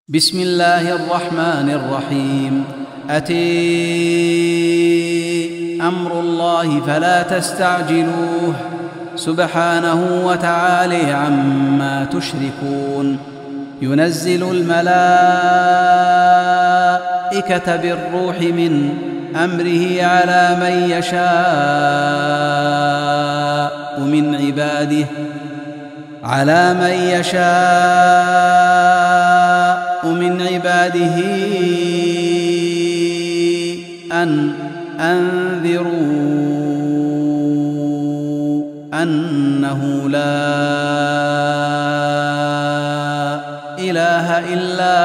بسم الله الرحمن الرحيم. أتي أمر الله فلا تستعجلوه سبحانه وتعالى عما تشركون. ينزل الملائكة بالروح من أمره على من يشاء من عباده أن أنذروا أنه لا إله إلا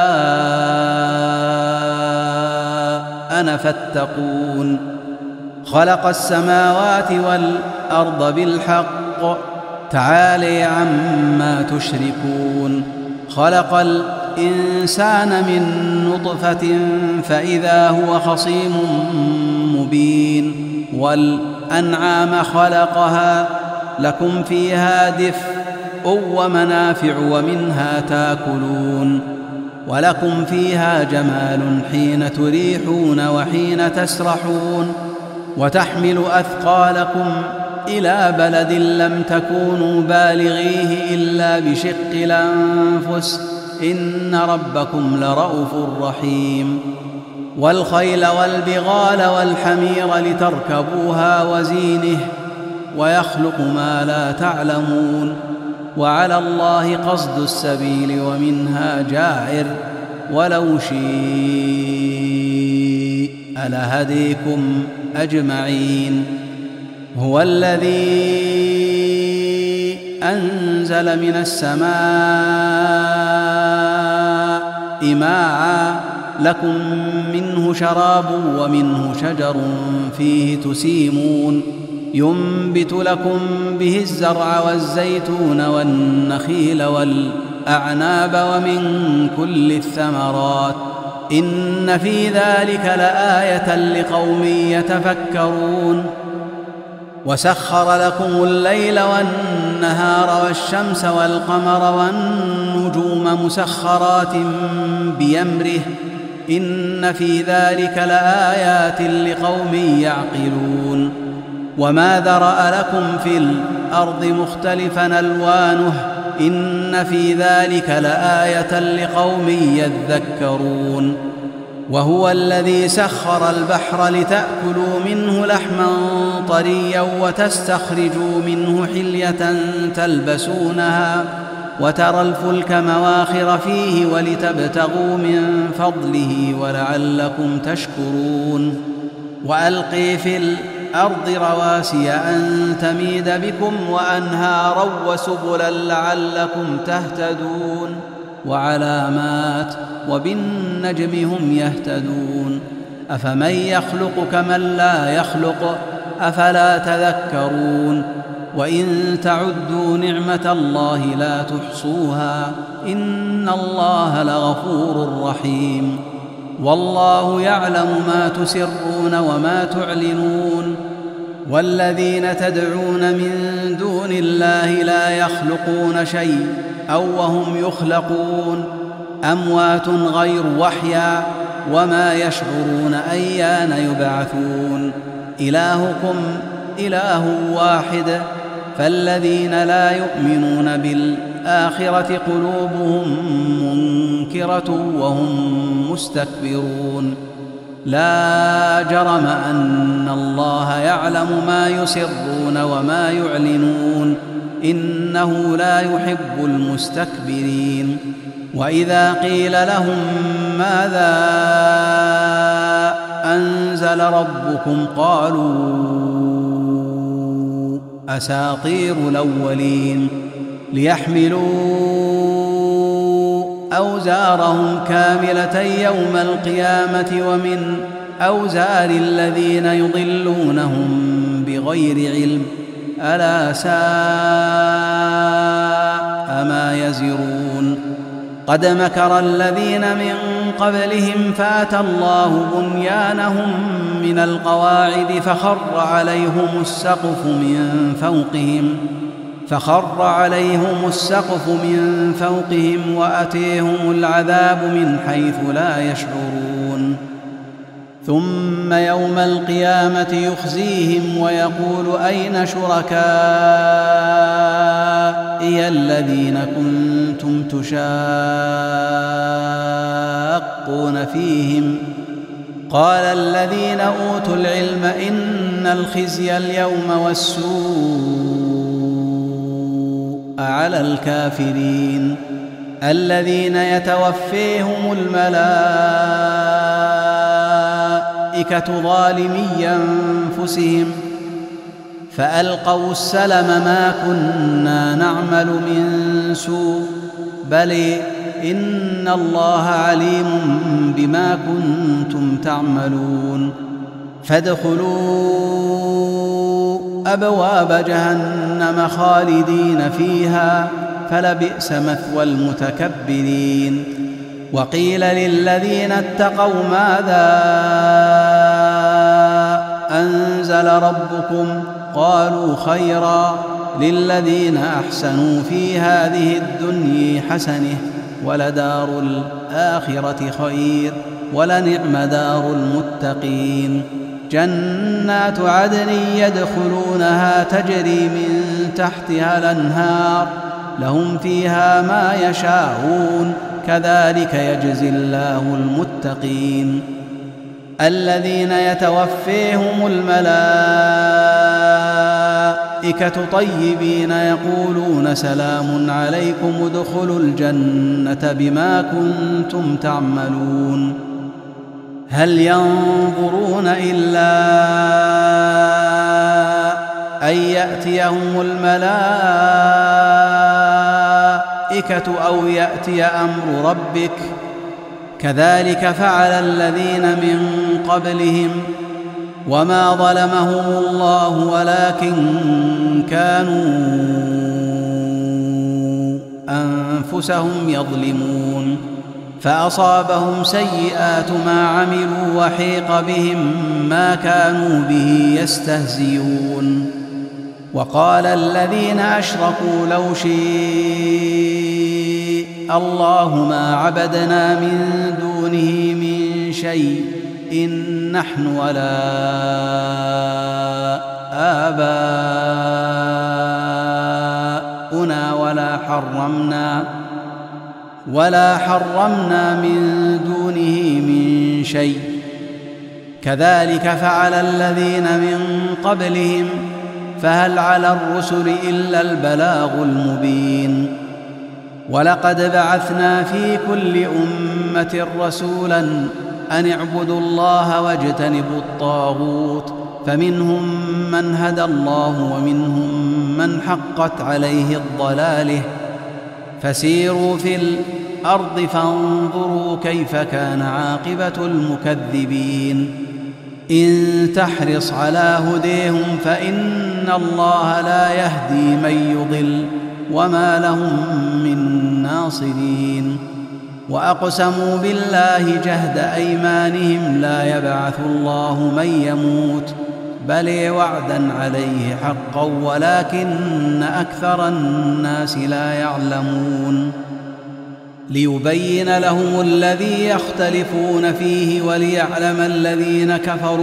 أنا فاتقون. خلق السماوات والأرض بالحق تعالى عما تشركون. خلق الإنسان من نطفة فإذا هو خصيم مبين. والأنعام خلقها لكم فيها دفء ومنافع ومنها تاكلون، ولكم فيها جمال حين تريحون وحين تسرحون، وتحمل أثقالكم إلى بلد لم تكونوا بالغيه إلا بشق الأنفس إن ربكم لرءوف رحيم. والخيل والبغال والحمير لتركبوها وزينه ويخلق ما لا تعلمون. وعلى الله قصد السبيل ومنها جاعر ولو شيء لهديكم أجمعين. هو الذي أنزل من السماء ماء لكم منه شراب ومنه شجر فيه تسيمون. ينبت لكم به الزرع والزيتون والنخيل والأعناب ومن كل الثمرات إن في ذلك لآية لقوم يتفكرون. وسخر لكم الليل والنهار والشمس والقمر والنجوم مسخرات بأمره إن في ذلك لآيات لقوم يعقلون. وما ذرأ لكم في الأرض مختلفا ألوانه إن في ذلك لآية لقوم يذكرون. وهو الذي سخر البحر لتأكلوا منه لحما طريا وتستخرجوا منه حلية تلبسونها وترى الفلك مواخر فيه ولتبتغوا من فضله ولعلكم تشكرون. وألقي في الأرض رواسي أن تميد بكم وأنهارا وسبلا لعلكم تهتدون. وعلامات وبالنجم هم يهتدون. أفمن يخلق كمن لا يخلق أفلا تذكرون. وإن تعدوا نعمة الله لا تحصوها إن الله لغفور رحيم. والله يعلم ما تسرون وما تعلنون. والذين تدعون من دون الله لا يخلقون شيء أو وهم يخلقون أموات غير وحيا وما يشعرون أيان يبعثون. إلهكم إله واحد فالذين لا يؤمنون بالآخرة قلوبهم منكرة وهم مستكبرون. لا جرم أن الله يعلم ما يسرون وما يعلنون إنه لا يحب المستكبرين. وإذا قيل لهم ماذا أنزل ربكم قالوا أساطير الأولين. ليحملوا أوزارهم كاملة يوم القيامة ومن أوزار الذين يضلونهم بغير علم ألا ساء ما يزرون. قد مكر الذين من قبلهم فأتى الله بنيانهم من القواعد فخر عليهم السقف من فوقهم فخر عليهم السقف من فوقهم وأتيهم العذاب من حيث لا يشعرون ثم يوم القيامة يخزيهم ويقول أين شركائي الذين كنتم تشاقون فيهم قال الذين أوتوا العلم إن الخزي اليوم والسوء على الكافرين الذين يتوفيهم الملائكة ظالمي أنفسهم فألقوا السلم ما كنا نعمل من سوء بل إن الله عليم بما كنتم تعملون فادخلوا أبواب جهنم خالدين فيها فلبئس مثوى المتكبرين وقيل للذين اتقوا ماذا أنزل ربكم قالوا خيرا للذين أحسنوا في هذه الدنيا حسنة ولدار الآخرة خير ولنعم دار المتقين جنات عدن يدخلونها تجري من تحتها الأنهار لهم فيها ما يشاءون كذلك يجزي الله المتقين الذين يتوفيهم الملائكة طيبين يقولون سلام عليكم ادخلوا الجنة بما كنتم تعملون هل ينظرون إلا أن يأتيهم الملائكة أو يأتي أمر ربك كذلك فعل الذين من قبلهم وما ظلمهم الله ولكن كانوا أنفسهم يظلمون فأصابهم سيئات ما عملوا وحيق بهم ما كانوا به يستهزئون وقال الذين أشركوا لو شاء الله ما عبدنا من دونه من شيء إن نحن ولا آباؤنا ولا حرمنا من دونه من شيء كذلك فعل الذين من قبلهم فهل على الرسل إلا البلاغ المبين ولقد بعثنا في كل أمة رسولا أن اعبدوا الله واجتنبوا الطاغوت فمنهم من هدى الله ومنهم من حقت عليه الضلاله فسيروا في الأرض فانظروا كيف كان عاقبة المكذبين إن تحرص على هديهم فإن الله لا يهدي من يضل وما لهم من ناصرين وأقسموا بالله جهد أيمانهم لا يبعث الله من يموت بل وعدا عليه حقا ولكن أكثر الناس لا يعلمون ليبين لهم الذي يختلفون فيه وليعلم الذين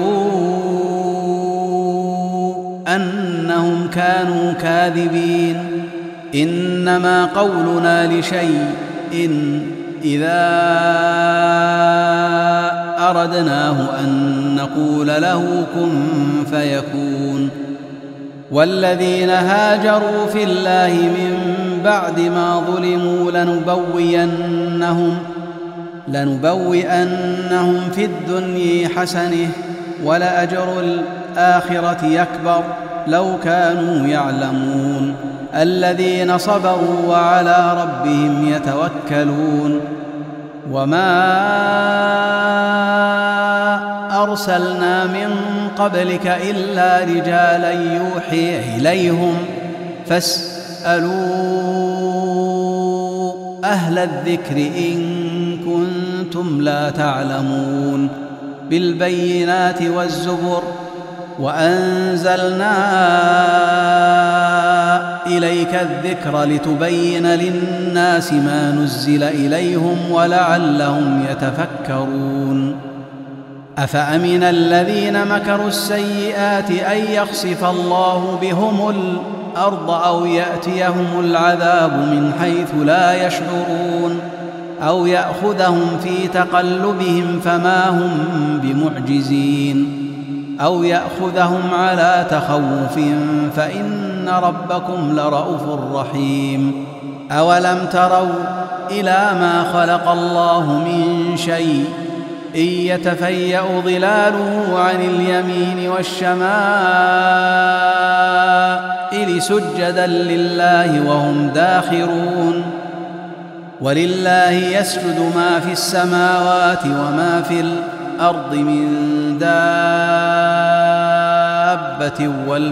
كفروا أنهم كانوا كاذبين إنما قولنا لشيء إذا أردناه أن نقول له كن فيكون والذين هاجروا في الله من بعد ما ظلموا لنبوئنهم في الدنيا حسنة ولأجر الآخرة يكبر لو كانوا يعلمون الذين صبروا وعلى ربهم يتوكلون وما أرسلنا من قبلك إلا رجالا يوحي إليهم فاسألوا أهل الذكر إن كنتم لا تعلمون بالبينات والزبر وأنزلنا إليك الذكر لتبين للناس ما نزل إليهم ولعلهم يتفكرون أفأمن الذين مكروا السيئات أن يخسف الله بهم الأرض أو يأتيهم العذاب من حيث لا يشعرون أو يأخذهم في تقلبهم فما هم بمعجزين أو يأخذهم على تخوف فإن ربكم لرءوف رحيم أولم تروا إلى ما خلق الله من شيء إن يتفيأ ظلاله عن اليمين والشمائل سجدا لله وهم داخرون ولله يسجد ما في السماوات وما في الأرض من دابة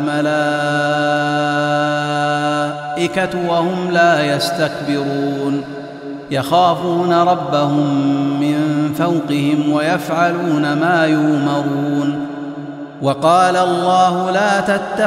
والملائكة وهم لا يستكبرون يخافون ربهم من فوقهم ويفعلون ما يؤمرون وقال الله لا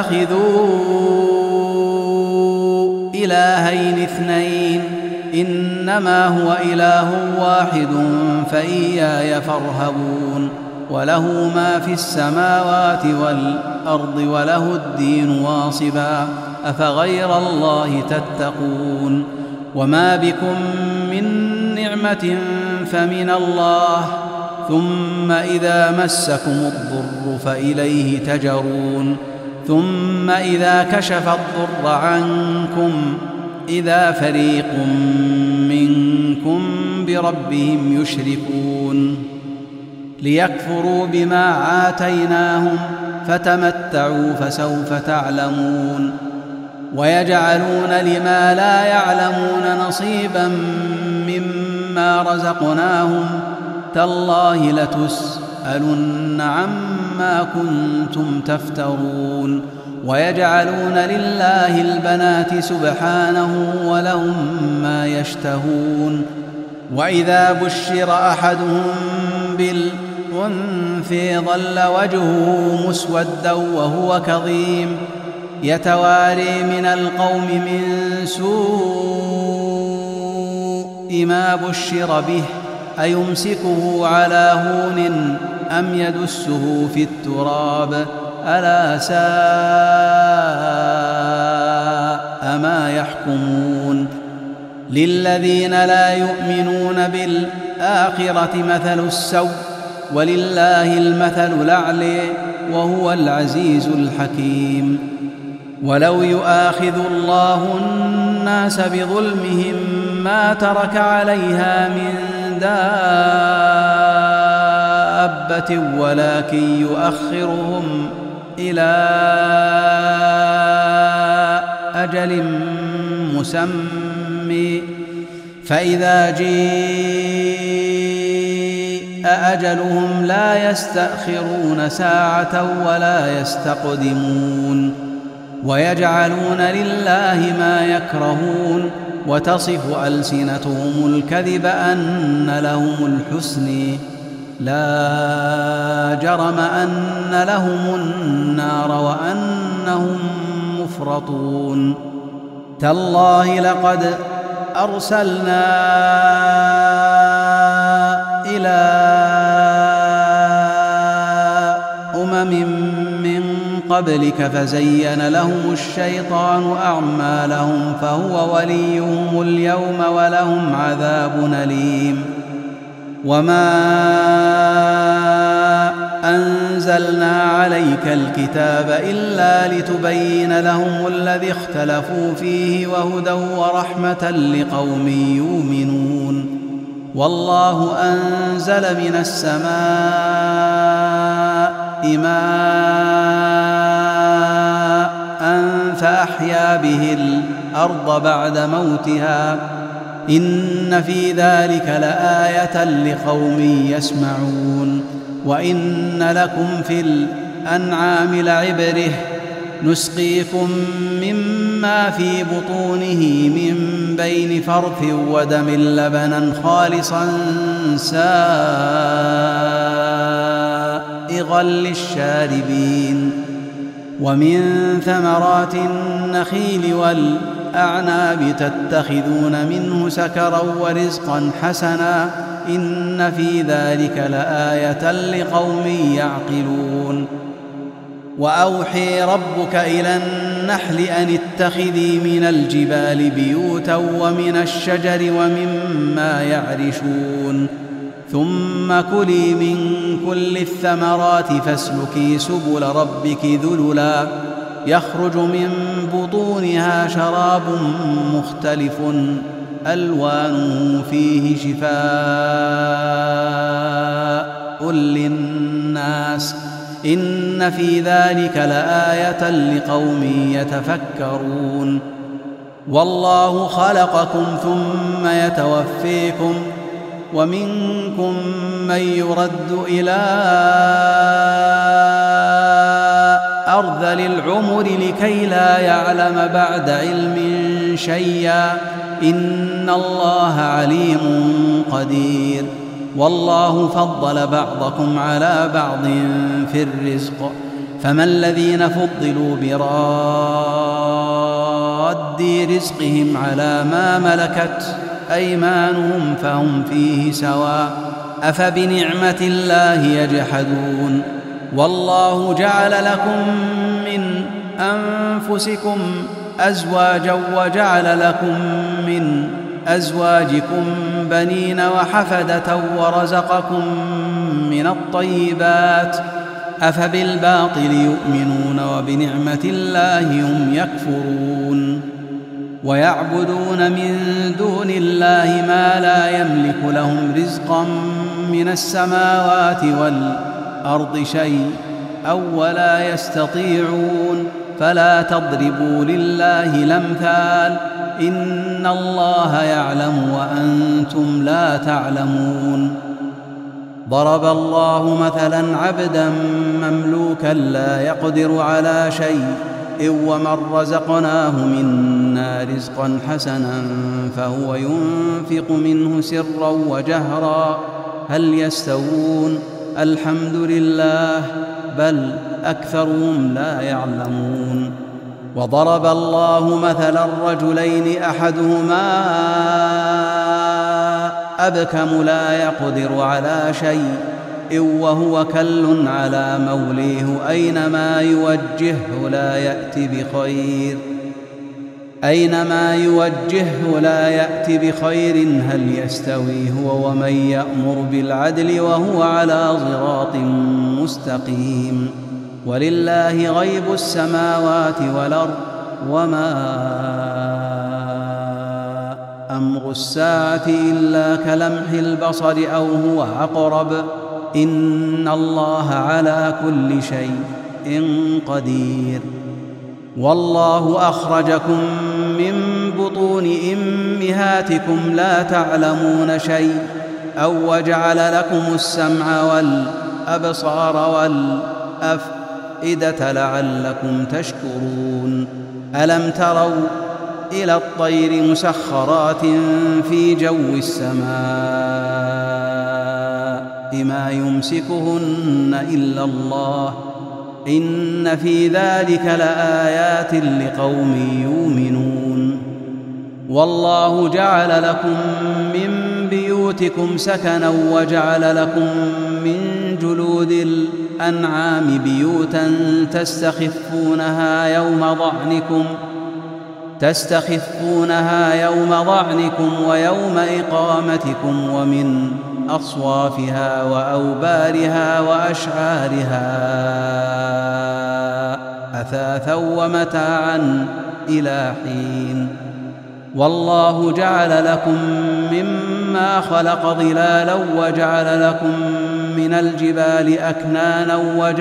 تتخذوا إلهين اثنين إنما هو إله واحد فإياي فارهبون وله ما في السماوات والأرض وله الدين واصبا أفغير الله تتقون وما بكم من نعمة فمن الله ثم إذا مسكم الضر فإليه تجرون ثم إذا كشف الضر عنكم إذا فريق منكم بربهم يشركون ليكفروا بما آتيناهم فتمتعوا فسوف تعلمون ويجعلون لما لا يعلمون نصيبا مما رزقناهم تالله لتسألن عما كنتم تفترون ويجعلون لله البنات سبحانه ولهم ما يشتهون وإذا بشر أحدهم بالأنثى ظل وجهه مسودا وهو كظيم يتواري من القوم من سوء ما بشر به أيمسكه على هون أم يدسه في التراب ألا ساء ما يحكمون للذين لا يؤمنون بالآخرة مثل السوء ولله المثل الأعلى وهو العزيز الحكيم ولو يؤاخذ الله الناس بظلمهم ما ترك عليها من دابة ولكن يؤخرهم إلى أجل مسمى فإذا جاء أجلهم لا يستأخرون ساعة ولا يستقدمون ويجعلون لله ما يكرهون وتصف ألسنتهم الكذب أن لهم الحسن لا جرم أن لهم النار وأنهم مفرطون تالله لقد أرسلنا إلى أمم من قبلك فزين لهم الشيطان أعمالهم فهو وليهم اليوم ولهم عذاب أليم وما أنزلنا عليك الكتاب إلا لتبين لهم الذي اختلفوا فيه وهدى ورحمة لقوم يؤمنون والله أنزل من السماء ماء فأحيا به الأرض بعد موتها إن في ذلك لآية لقوم يسمعون وإن لكم في الأنعام لعبرة نسقيكم مما في بطونه من بين فرث ودم لبنا خالصا سائغا للشاربين ومن ثمرات النخيل والأعناب تتخذون منه سكرا ورزقا حسنا إن في ذلك لآية لقوم يعقلون وأوحي ربك إلى النحل أن اتخذي من الجبال بيوتا ومن الشجر ومما يعرشون ثم كلي من كل الثمرات فاسلكي سبل ربك ذللا يخرج من بطونها شراب مختلف ألوانه فيه شفاء للناس إن في ذلك لآية لقوم يتفكرون والله خلقكم ثم يتوفيكم ومنكم من يرد إلى أرذل العمر لكي لا يعلم بعد علم شيئا إن الله عليم قدير والله فضل بعضكم على بعض في الرزق فما الذين فضلوا براد رزقهم على ما ملكت أيمانهم فهم فيه سواء أفبنعمة الله يجحدون والله جعل لكم من أنفسكم أزواجا وجعل لكم من أزواجكم بنين وحفدة ورزقكم من الطيبات أفبالباطل يؤمنون وبنعمة الله هم يكفرون ويعبدون من دون الله ما لا يملك لهم رزقا من السماوات والأرض شيء أو ولا يستطيعون فلا تضربوا لله الأمثال إن الله يعلم وأنتم لا تعلمون ضرب الله مثلا عبدا مملوكا لا يقدر على شيء ومن رزقناه منا رزقا حسنا فهو ينفق منه سرا وجهرا هل يستوون الحمد لله بل أكثرهم لا يعلمون وضرب الله مثلا رجلين أحدهما أبكم لا يقدر على شيء وهو كل على موليه أينما يوجهه لا يأتي بخير هل يستوي هو ومن يأمر بالعدل وهو على صراط مستقيم ولله غيب السماوات والأرض وما أمر الساعة إلا كلمح البصر أو هو أقرب إن الله على كل شيء قدير والله أخرجكم من بطون أمهاتكم لا تعلمون شيء أو وجعل لكم السمع والأبصار والأفئدة لعلكم تشكرون ألم تروا إلى الطير مسخرات في جو السماء ما يمسكهن إلا الله إن في ذلك لآيات لقوم يؤمنون والله جعل لكم من بيوتكم سكنا وجعل لكم من جلود الأنعام بيوتا تستخفونها يوم ضعنكم ويوم إقامتكم ومن أصوافها وأوبارها وأشعارها أثاثا ومتاعا إلى حين والله جعل لكم مما خلق ظلالا وجعل لكم من الجبال أكنانا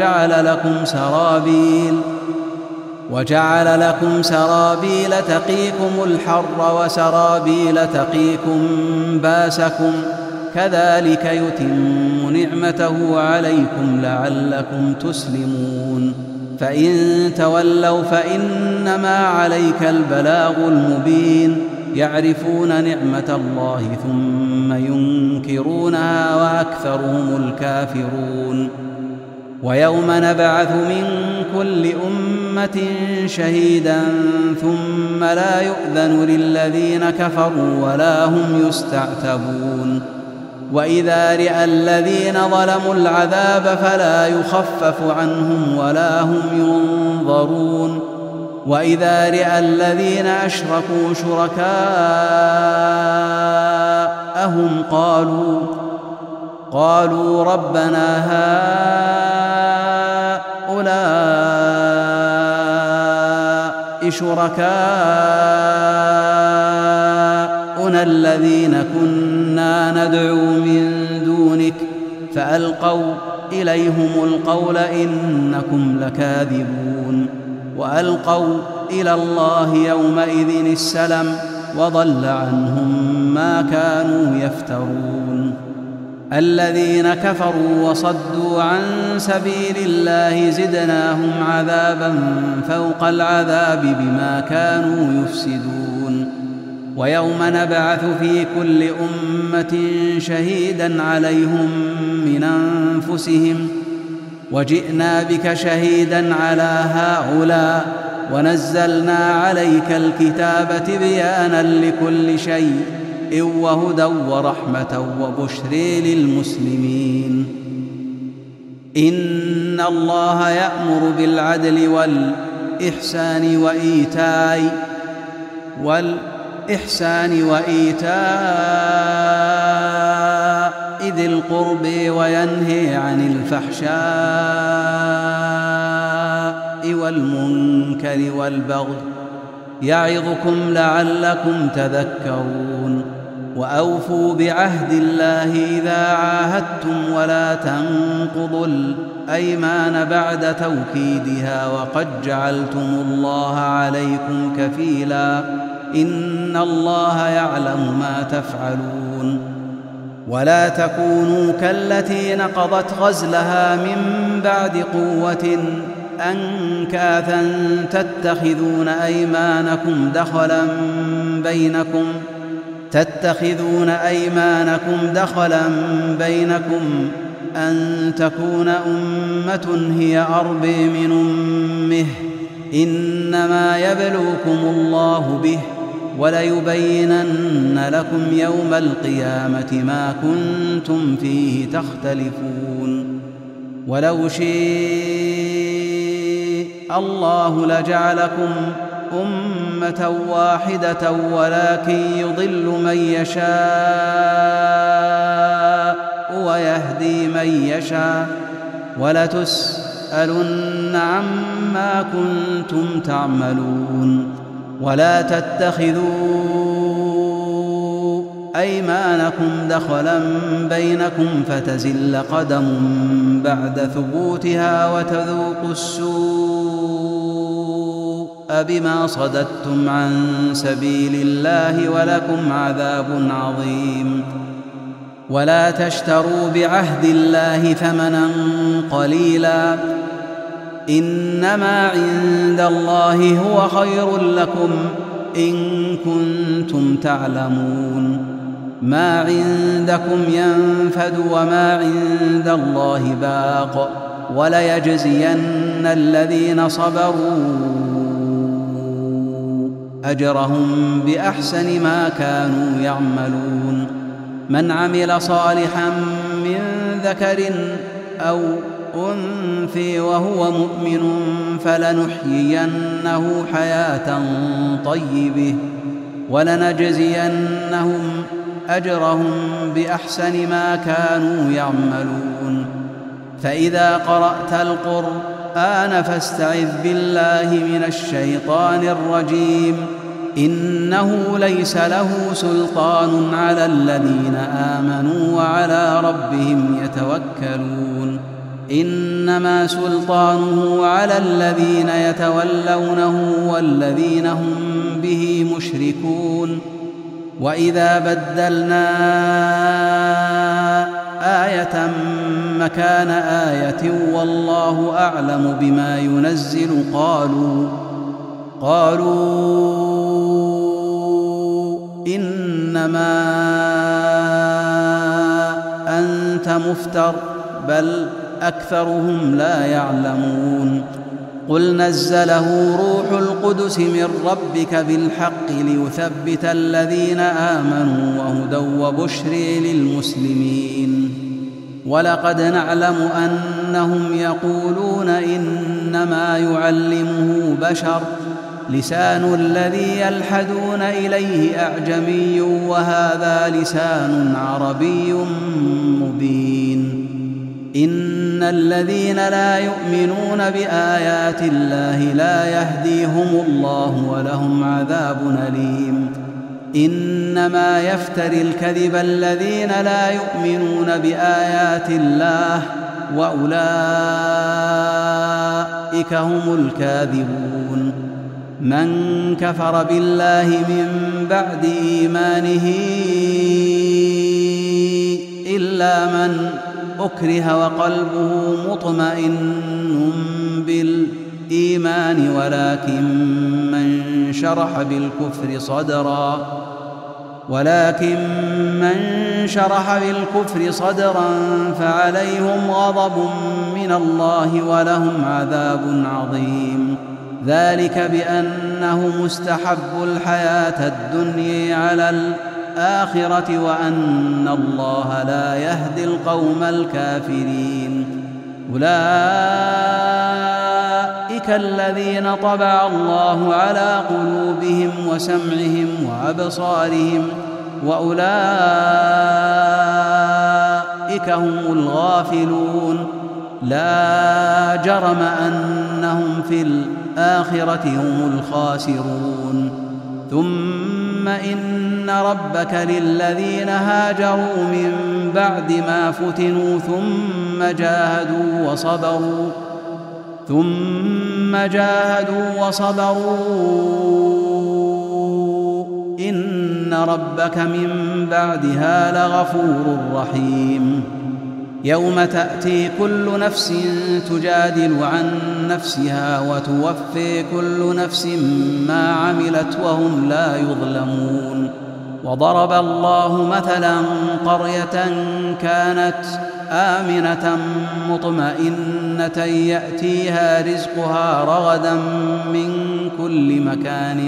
وجعل لكم سرابيل تقيكم الحر وسرابيل تقيكم باسكم كذلك يتم نعمته عليكم لعلكم تسلمون فإن تولوا فإنما عليك البلاغ المبين يعرفون نعمة الله ثم ينكرونها وأكثرهم الكافرون ويوم نبعث من كل أمة شهيدا ثم لا يؤذن للذين كفروا ولا هم يستعتبون وإذا رأى الذين ظلموا العذاب فلا يخفف عنهم ولا هم ينظرون وإذا رأى الذين أشركوا شركاءهم قالوا ربنا هؤلاء شركاؤنا الذين كنا ندعو من دونك فألقوا إليهم القول إنكم لكاذبون وألقوا إلى الله يومئذ السلم وضل عنهم ما كانوا يفترون الذين كفروا وصدوا عن سبيل الله زدناهم عذابا فوق العذاب بما كانوا يفسدون ويوم نبعث في كل أمة شهيدا عليهم من أنفسهم وجئنا بك شهيدا على هؤلاء ونزلنا عليك الكتاب تبيانا لكل شيء وهدى ورحمة وبشر للمسلمين إن الله يأمر بالعدل والإحسان وإيتاء ذي القرب وينهي عن الفحشاء والمنكر والبغي يعظكم لعلكم تذكرون وأوفوا بعهد الله إذا عاهدتم ولا تنقضوا الأيمان بعد توكيدها وقد جعلتم الله عليكم كفيلا إن الله يعلم ما تفعلون ولا تكونوا كالتي نقضت غزلها من بعد قوة أنكاثا تتخذون أيمانكم دخلا بينكم أن تكون أمة هي أربى من أمه إنما يبلوكم الله به وليبينن لكم يوم القيامة ما كنتم فيه تختلفون ولو شاء الله لجعلكم أمة واحدة ولكن يضل من يشاء ويهدي من يشاء ولتسألن عما كنتم تعملون ولا تتخذوا أيمانكم دخلا بينكم فتزل قدم بعد ثبوتها وتذوقوا السوء بما صددتم عن سبيل الله ولكم عذاب عظيم ولا تشتروا بعهد الله ثمنا قليلا إنما عند الله هو خير لكم إن كنتم تعلمون ما عندكم ينفد وما عند الله باق وليجزين الذين صبروا أجرهم بأحسن ما كانوا يعملون من عمل صالحا من ذكر أو أنثى وهو مؤمن فلنحيينه حياة طيبة ولنجزينهم أجرهم بأحسن ما كانوا يعملون فإذا قرأت القرآن فاستعذ بالله من الشيطان الرجيم إنه ليس له سلطان على الذين آمنوا وعلى ربهم يتوكلون إنما سلطانه على الذين يتولونه والذين هم به مشركون وإذا بدلنا آية مكان آية والله أعلم بما ينزل قالوا إنما أنت مفتر بل أكثرهم لا يعلمون. قل نزله روح القدس من ربك بالحق ليثبت الذين آمنوا وهدى وبشر للمسلمين. ولقد نعلم أنهم يقولون إنما يعلمه بشر، لسان الذي يلحدون إليه أعجمي وهذا لسان عربي مبين. إن الذين لا يؤمنون بآيات الله لا يهديهم الله ولهم عذاب أليم. إنما يفتري الكذب الذين لا يؤمنون بآيات الله وأولئك هم الكاذبون. من كفر بالله من بعد إيمانه إلا من أكره وقلبه مطمئن بالإيمان ولكن من شرح بالكفر صدرا فعليهم غضب من الله ولهم عذاب عظيم. ذلك بأنهم استحبوا الحياة الدنيا على الآخرة وأن الله لا يهدي القوم الكافرين. أولئك الذين طبع الله على قلوبهم وسمعهم وأبصارهم وأولئك هم الغافلون. لا جرم أنهم في الآخرة هم الخاسرون. ثم إن ربك للذين هاجروا من بعد ما فتنوا ثم جاهدوا وصبروا إن ربك من بعدها لغفور رحيم. يوم تأتي كل نفس تجادل عن نفسها وتوفي كل نفس ما عملت وهم لا يظلمون. وضرب الله مثلا قرية كانت آمنة مطمئنة يأتيها رزقها رغدا من كل مكان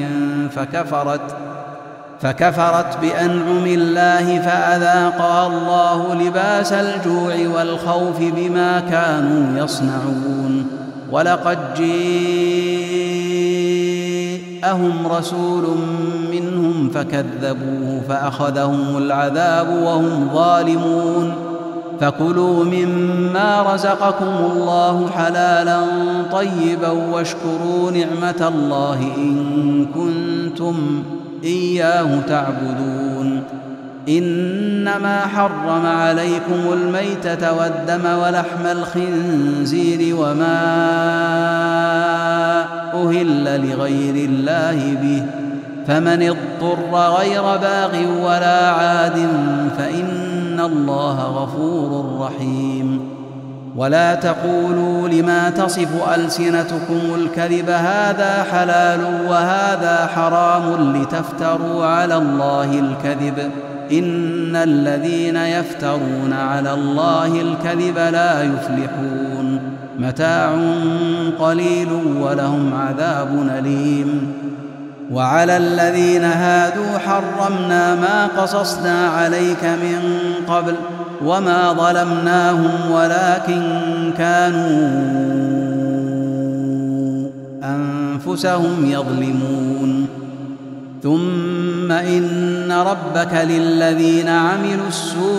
فكفرت بأنعم الله فأذاقها الله لباس الجوع والخوف بما كانوا يصنعون. ولقد جاءهم رسول منهم فكذبوه فأخذهم العذاب وهم ظالمون. فكلوا مما رزقكم الله حلالا طيبا واشكروا نعمة الله إن كنتم إياه تعبدون. إنما حرم عليكم الميتة والدم ولحم الخنزير وما أهل لغير الله به، فمن اضطر غير باغ ولا عاد فإن الله غفور رحيم. ولا تقولوا لما تصف ألسنتكم الكذب هذا حلال وهذا حرام لتفتروا على الله الكذب، إن الذين يفترون على الله الكذب لا يفلحون. متاع قليل ولهم عذاب أليم. وعلى الذين هادوا حرمنا ما قصصنا عليك من قبل وما ظلمناهم ولكن كانوا أنفسهم يظلمون. ثم إن ربك للذين عملوا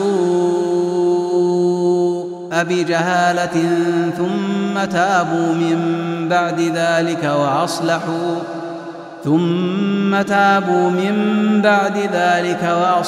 السوء بجهالة ثم تابوا من بعد ذلك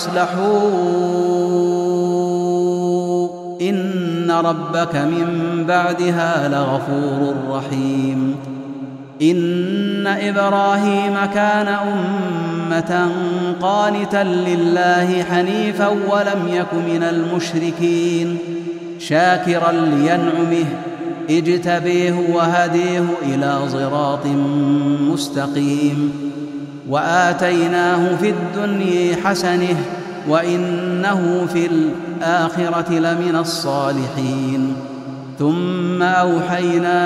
وأصلحوا إن ربك من بعدها لغفور رحيم. إن إبراهيم كان أمة قانتا لله حنيفا ولم يك من المشركين، شاكرا لينعمه اجتبيه وهديه إلى صراط مستقيم. وآتيناه في الدنيا حسنة وإنه في الآخرة لمن الصالحين. ثم أوحينا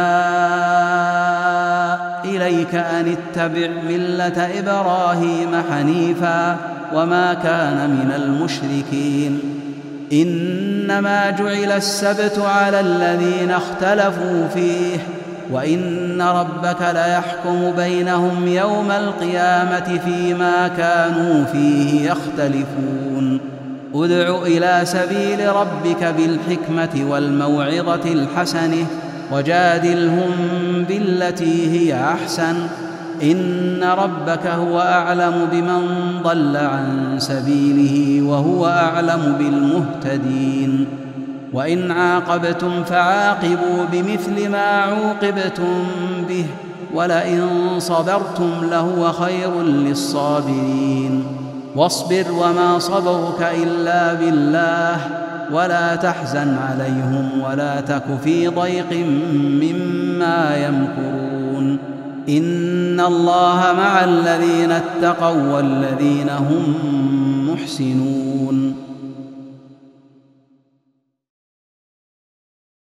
إليك أن اتبع ملة إبراهيم حنيفا وما كان من المشركين. إنما جعل السبت على الذين اختلفوا فيه وإن ربك ليحكم بينهم يوم القيامة فيما كانوا فيه يختلفون. ادع إلى سبيل ربك بالحكمة والموعظة الحسنة وجادلهم بالتي هي أحسن إن ربك هو أعلم بمن ضل عن سبيله وهو أعلم بالمهتدين. وإن عاقبتم فعاقبوا بمثل ما عوقبتم به ولئن صبرتم لهو خير للصابرين. واصبر وما صبرك إلا بالله ولا تحزن عليهم ولا تك في ضيق مما يمكرون. إن الله مع الذين اتقوا والذين هم محسنون.